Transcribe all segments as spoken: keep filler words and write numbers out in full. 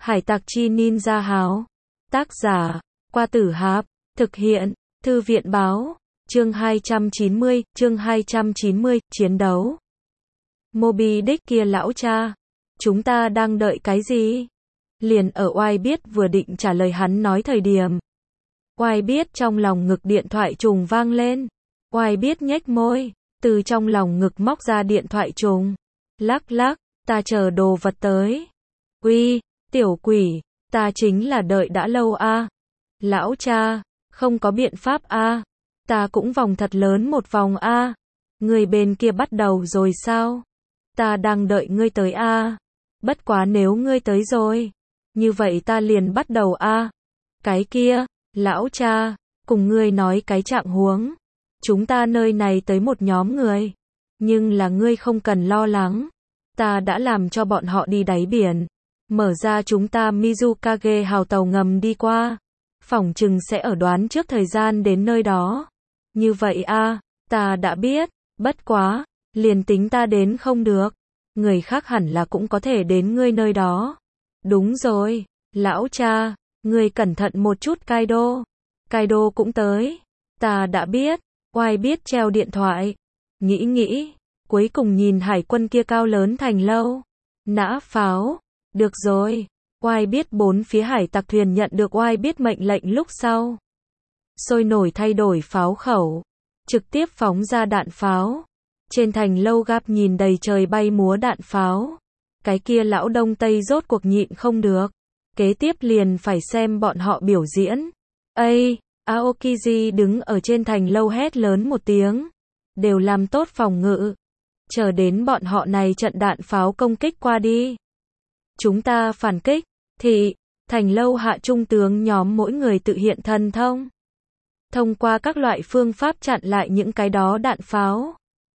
Hải tặc chi ninja háo. Tác giả, Qua Tử Hạp. Thực hiện, Thư viện báo. Chương hai trăm chín mươi, chương hai trăm chín mươi, chiến đấu. Moby Dick kia lão cha. Chúng ta đang đợi cái gì? Liền ở oai biết vừa định trả lời hắn nói thời điểm. Oai biết trong lòng ngực điện thoại trùng vang lên. Oai biết nhếch môi, từ trong lòng ngực móc ra điện thoại trùng. Lắc lắc, ta chờ đồ vật tới. Uy, tiểu quỷ, ta chính là đợi đã lâu a. Lão cha, không có biện pháp a. Ta cũng vòng thật lớn một vòng a. Người bên kia bắt đầu rồi sao? Ta đang đợi ngươi tới a. Bất quá nếu ngươi tới rồi, như vậy ta liền bắt đầu a. Cái kia, lão cha, cùng ngươi nói cái trạng huống. Chúng ta nơi này tới một nhóm người, nhưng là ngươi không cần lo lắng. Ta đã làm cho bọn họ đi đáy biển, mở ra chúng ta Mizukage hào tàu ngầm đi qua. Phỏng chừng sẽ ở đoán trước thời gian đến nơi đó. Như vậy a, ta đã biết, bất quá, liền tính ta đến không được, người khác hẳn là cũng có thể đến ngươi nơi đó. Đúng rồi, lão cha, ngươi cẩn thận một chút Kaido. Kaido cũng tới. Ta đã biết, oai biết treo điện thoại. Nghĩ nghĩ, cuối cùng nhìn hải quân kia cao lớn thành lâu. Nã pháo, được rồi. Oai biết bốn phía hải tặc thuyền nhận được oai biết mệnh lệnh lúc sau. Sôi nổi thay đổi pháo khẩu, trực tiếp phóng ra đạn pháo. Trên thành lâu gap nhìn đầy trời bay múa đạn pháo. Cái kia lão đông tây rốt cuộc nhịn không được. Kế tiếp liền phải xem bọn họ biểu diễn. Ây, Aokiji đứng ở trên thành lâu hét lớn một tiếng. Đều làm tốt phòng ngự. Chờ đến bọn họ này trận đạn pháo công kích qua đi. Chúng ta phản kích. Thì, thành lâu hạ trung tướng nhóm mỗi người tự hiện thần thông. Thông qua các loại phương pháp chặn lại những cái đó đạn pháo.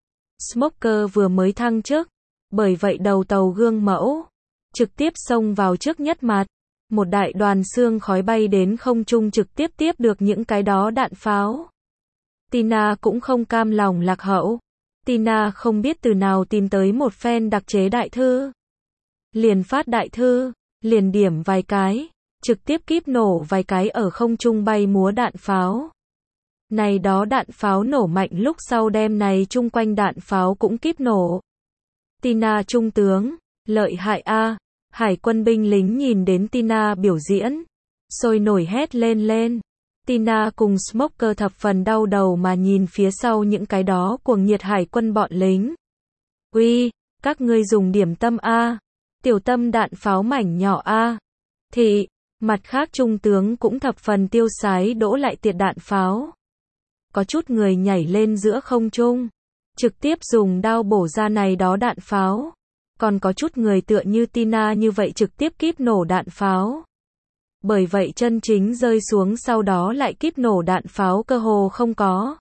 Smoker vừa mới thăng chức, bởi vậy đầu tàu gương mẫu, trực tiếp xông vào trước nhất mặt. Một đại đoàn xương khói bay đến không trung trực tiếp tiếp được những cái đó đạn pháo. Tina cũng không cam lòng lạc hậu. Tina không biết từ nào tìm tới một phen đặc chế đại thư. Liền phát đại thư, liền điểm vài cái, trực tiếp kíp nổ vài cái ở không trung bay múa đạn pháo. Này đó đạn pháo nổ mạnh lúc sau đem này chung quanh đạn pháo cũng kíp nổ. Tina trung tướng, lợi hại a. Hải quân binh lính nhìn đến Tina biểu diễn, sôi nổi hét lên lên. Tina cùng Smoker thập phần đau đầu mà nhìn phía sau những cái đó cuồng nhiệt hải quân bọn lính. Uy, các ngươi dùng điểm tâm a. Tiểu tâm đạn pháo mảnh nhỏ a. Thì, mặt khác trung tướng cũng thập phần tiêu sái đỗ lại tiệt đạn pháo. Có chút người nhảy lên giữa không trung, trực tiếp dùng đao bổ ra này đó đạn pháo. Còn có chút người tựa như Tina như vậy trực tiếp kíp nổ đạn pháo. Bởi vậy chân chính rơi xuống sau đó lại kíp nổ đạn pháo cơ hồ không có.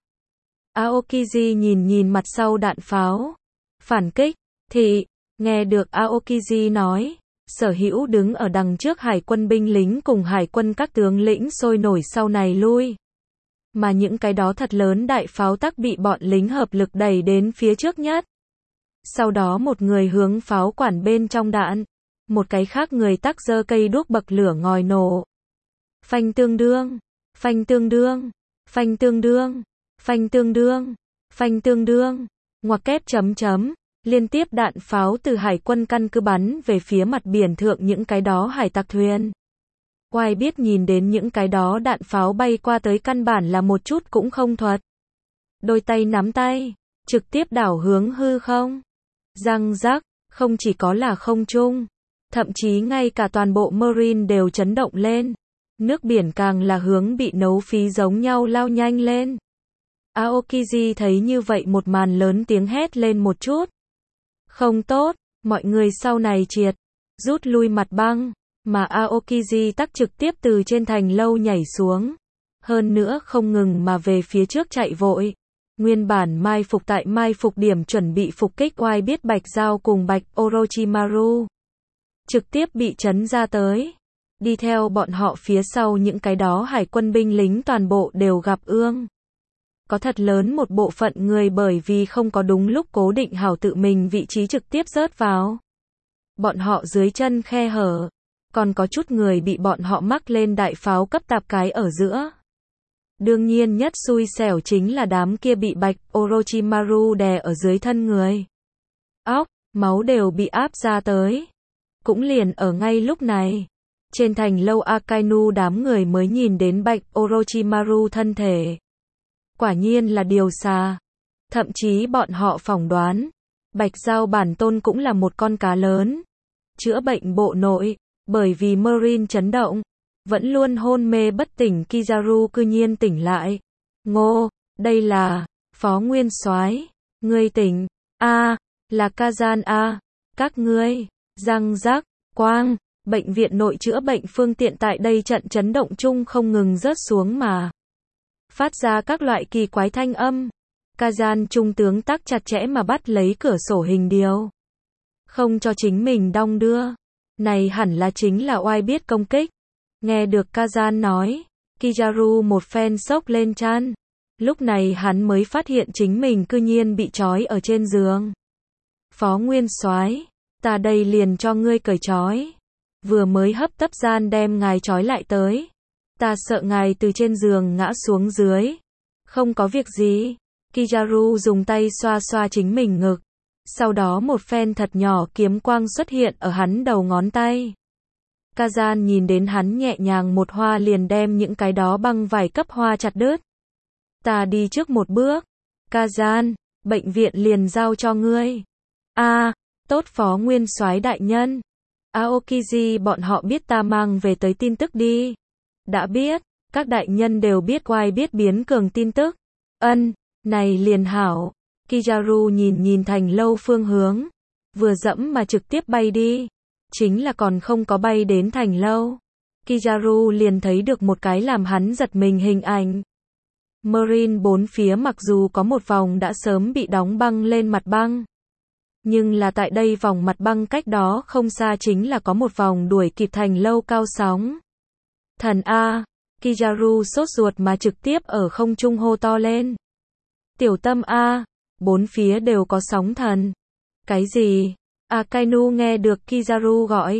Aokiji nhìn nhìn mặt sau đạn pháo. Phản kích, thì, nghe được Aokiji nói, sở hữu đứng ở đằng trước hải quân binh lính cùng hải quân các tướng lĩnh sôi nổi sau này lui. Mà những cái đó thật lớn đại pháo tắc bị bọn lính hợp lực đẩy đến phía trước nhất. Sau đó một người hướng pháo quản bên trong đạn, một cái khác người tắc giơ cây đuốc bậc lửa ngòi nổ. Phanh tương đương, phanh tương đương, phanh tương đương, phanh tương đương, phanh tương đương, ngoặc kép chấm chấm, liên tiếp đạn pháo từ hải quân căn cứ bắn về phía mặt biển thượng những cái đó hải tặc thuyền. Oai biết nhìn đến những cái đó đạn pháo bay qua tới căn bản là một chút cũng không thuật. Đôi tay nắm tay, trực tiếp đảo hướng hư không. Răng rắc, không chỉ có là không trung, thậm chí ngay cả toàn bộ Marine đều chấn động lên. Nước biển càng là hướng bị nấu phí giống nhau lao nhanh lên. Aokiji thấy như vậy một màn lớn tiếng hét lên một chút. Không tốt, mọi người sau này triệt, rút lui mặt băng, mà Aokiji tắc trực tiếp từ trên thành lâu nhảy xuống. Hơn nữa không ngừng mà về phía trước chạy vội. Nguyên bản mai phục tại mai phục điểm chuẩn bị phục kích oai biết Bạch Giao cùng Bạch Orochimaru. Trực tiếp bị chấn ra tới. Đi theo bọn họ phía sau những cái đó hải quân binh lính toàn bộ đều gặp ương. Có thật lớn một bộ phận người bởi vì không có đúng lúc cố định hảo tự mình vị trí trực tiếp rớt vào. Bọn họ dưới chân khe hở. còn có chút người bị bọn họ mắc lên đại pháo cấp tạp cái ở giữa. Đương nhiên nhất xui xẻo chính là đám kia bị Bạch Orochimaru đè ở dưới thân người. Óc, máu đều bị áp ra tới. Cũng liền ở ngay lúc này, trên thành lâu Akainu đám người mới nhìn đến Bạch Orochimaru thân thể. Quả nhiên là điều xa. Thậm chí bọn họ phỏng đoán, Bạch Giao bản tôn cũng là một con cá lớn. Chữa bệnh bộ nội, bởi vì Marine chấn động, vẫn luôn hôn mê bất tỉnh Kizaru cư nhiên tỉnh lại. Ngô, đây là, Phó Nguyên Soái, ngươi tỉnh, a, là Kazan a, các ngươi, răng rắc, quang, bệnh viện nội chữa bệnh phương tiện tại đây trận chấn động chung không ngừng rớt xuống mà. Phát ra các loại kỳ quái thanh âm. Kazan trung tướng tác chặt chẽ mà bắt lấy cửa sổ hình điều. Không cho chính mình đong đưa. Này hẳn là chính là oai biết công kích. Nghe được Kazan nói, Kizaru một phen sốc lên chan. Lúc này hắn mới phát hiện chính mình cư nhiên bị trói ở trên giường. Phó Nguyên Soái, ta đây liền cho ngươi cởi trói. Vừa mới hấp tấp gian đem ngài trói lại tới. Ta sợ ngài từ trên giường ngã xuống dưới. Không có việc gì. Kizaru dùng tay xoa xoa chính mình ngực. Sau đó một phen thật nhỏ kiếm quang xuất hiện ở hắn đầu ngón tay. Kazan nhìn đến hắn nhẹ nhàng một hoa liền đem những cái đó băng vải cấp hoa chặt đứt. Ta đi trước một bước. Kazan, bệnh viện liền giao cho ngươi. A, tốt Phó Nguyên Soái đại nhân. Aokiji bọn họ biết ta mang về tới tin tức đi. Đã biết, các đại nhân đều biết oai biết biến cường tin tức. Ân, này liền hảo. Kizaru nhìn nhìn thành lâu phương hướng. Vừa dẫm mà trực tiếp bay đi. Chính là còn không có bay đến thành lâu. Kizaru liền thấy được một cái làm hắn giật mình hình ảnh. Marine bốn phía mặc dù có một vòng đã sớm bị đóng băng lên mặt băng. Nhưng là tại đây vòng mặt băng cách đó không xa chính là có một vòng đuổi kịp thành lâu cao sóng. Thần A, Kizaru sốt ruột mà trực tiếp ở không trung hô to lên. Tiểu tâm A, bốn phía đều có sóng thần. Cái gì? Akainu nghe được Kizaru gọi.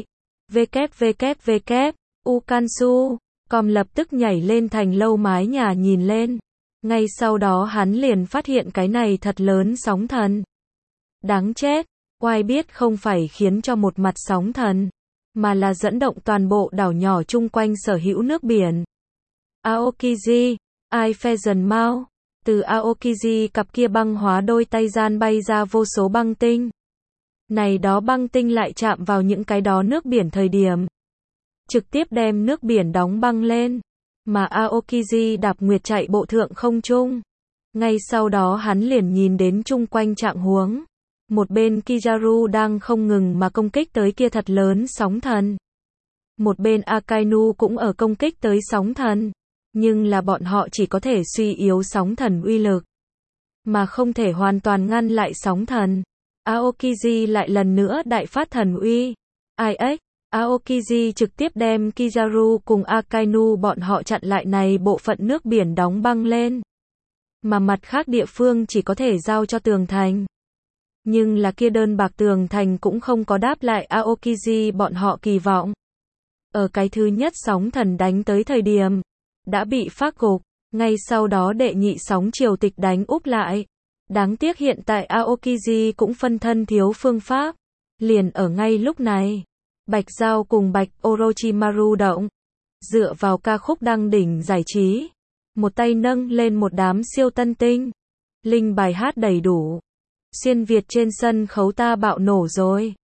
www, Ukansu, com lập tức nhảy lên thành lâu mái nhà nhìn lên. Ngay sau đó hắn liền phát hiện cái này thật lớn sóng thần. Đáng chết, oai biết không phải khiến cho một mặt sóng thần, mà là dẫn động toàn bộ đảo nhỏ chung quanh sở hữu nước biển. Aokiji, ai phe dần mau, từ Aokiji cặp kia băng hóa đôi tay gian bay ra vô số băng tinh. Này đó băng tinh lại chạm vào những cái đó nước biển thời điểm. Trực tiếp đem nước biển đóng băng lên, mà Aokiji đạp nguyệt chạy bộ thượng không trung. Ngay sau đó hắn liền nhìn đến chung quanh trạng huống. Một bên Kizaru đang không ngừng mà công kích tới kia thật lớn sóng thần. Một bên Akainu cũng ở công kích tới sóng thần. Nhưng là bọn họ chỉ có thể suy yếu sóng thần uy lực. Mà không thể hoàn toàn ngăn lại sóng thần. Aokiji lại lần nữa đại phát thần uy. i ích, Aokiji trực tiếp đem Kizaru cùng Akainu bọn họ chặn lại này bộ phận nước biển đóng băng lên. Mà mặt khác địa phương chỉ có thể giao cho tường thành. Nhưng là kia đơn bạc tường thành cũng không có đáp lại Aokiji bọn họ kỳ vọng. Ở cái thứ nhất sóng thần đánh tới thời điểm, đã bị phác gục, ngay sau đó đệ nhị sóng triều tịch đánh úp lại. Đáng tiếc hiện tại Aokiji cũng phân thân thiếu phương pháp. Liền ở ngay lúc này, Bạch Giao cùng Bạch Orochimaru động. Dựa vào ca khúc đăng đỉnh giải trí. Một tay nâng lên một đám siêu tân tinh. Linh bài hát đầy đủ. Xuyên Việt trên sân khấu ta bạo nổ rồi.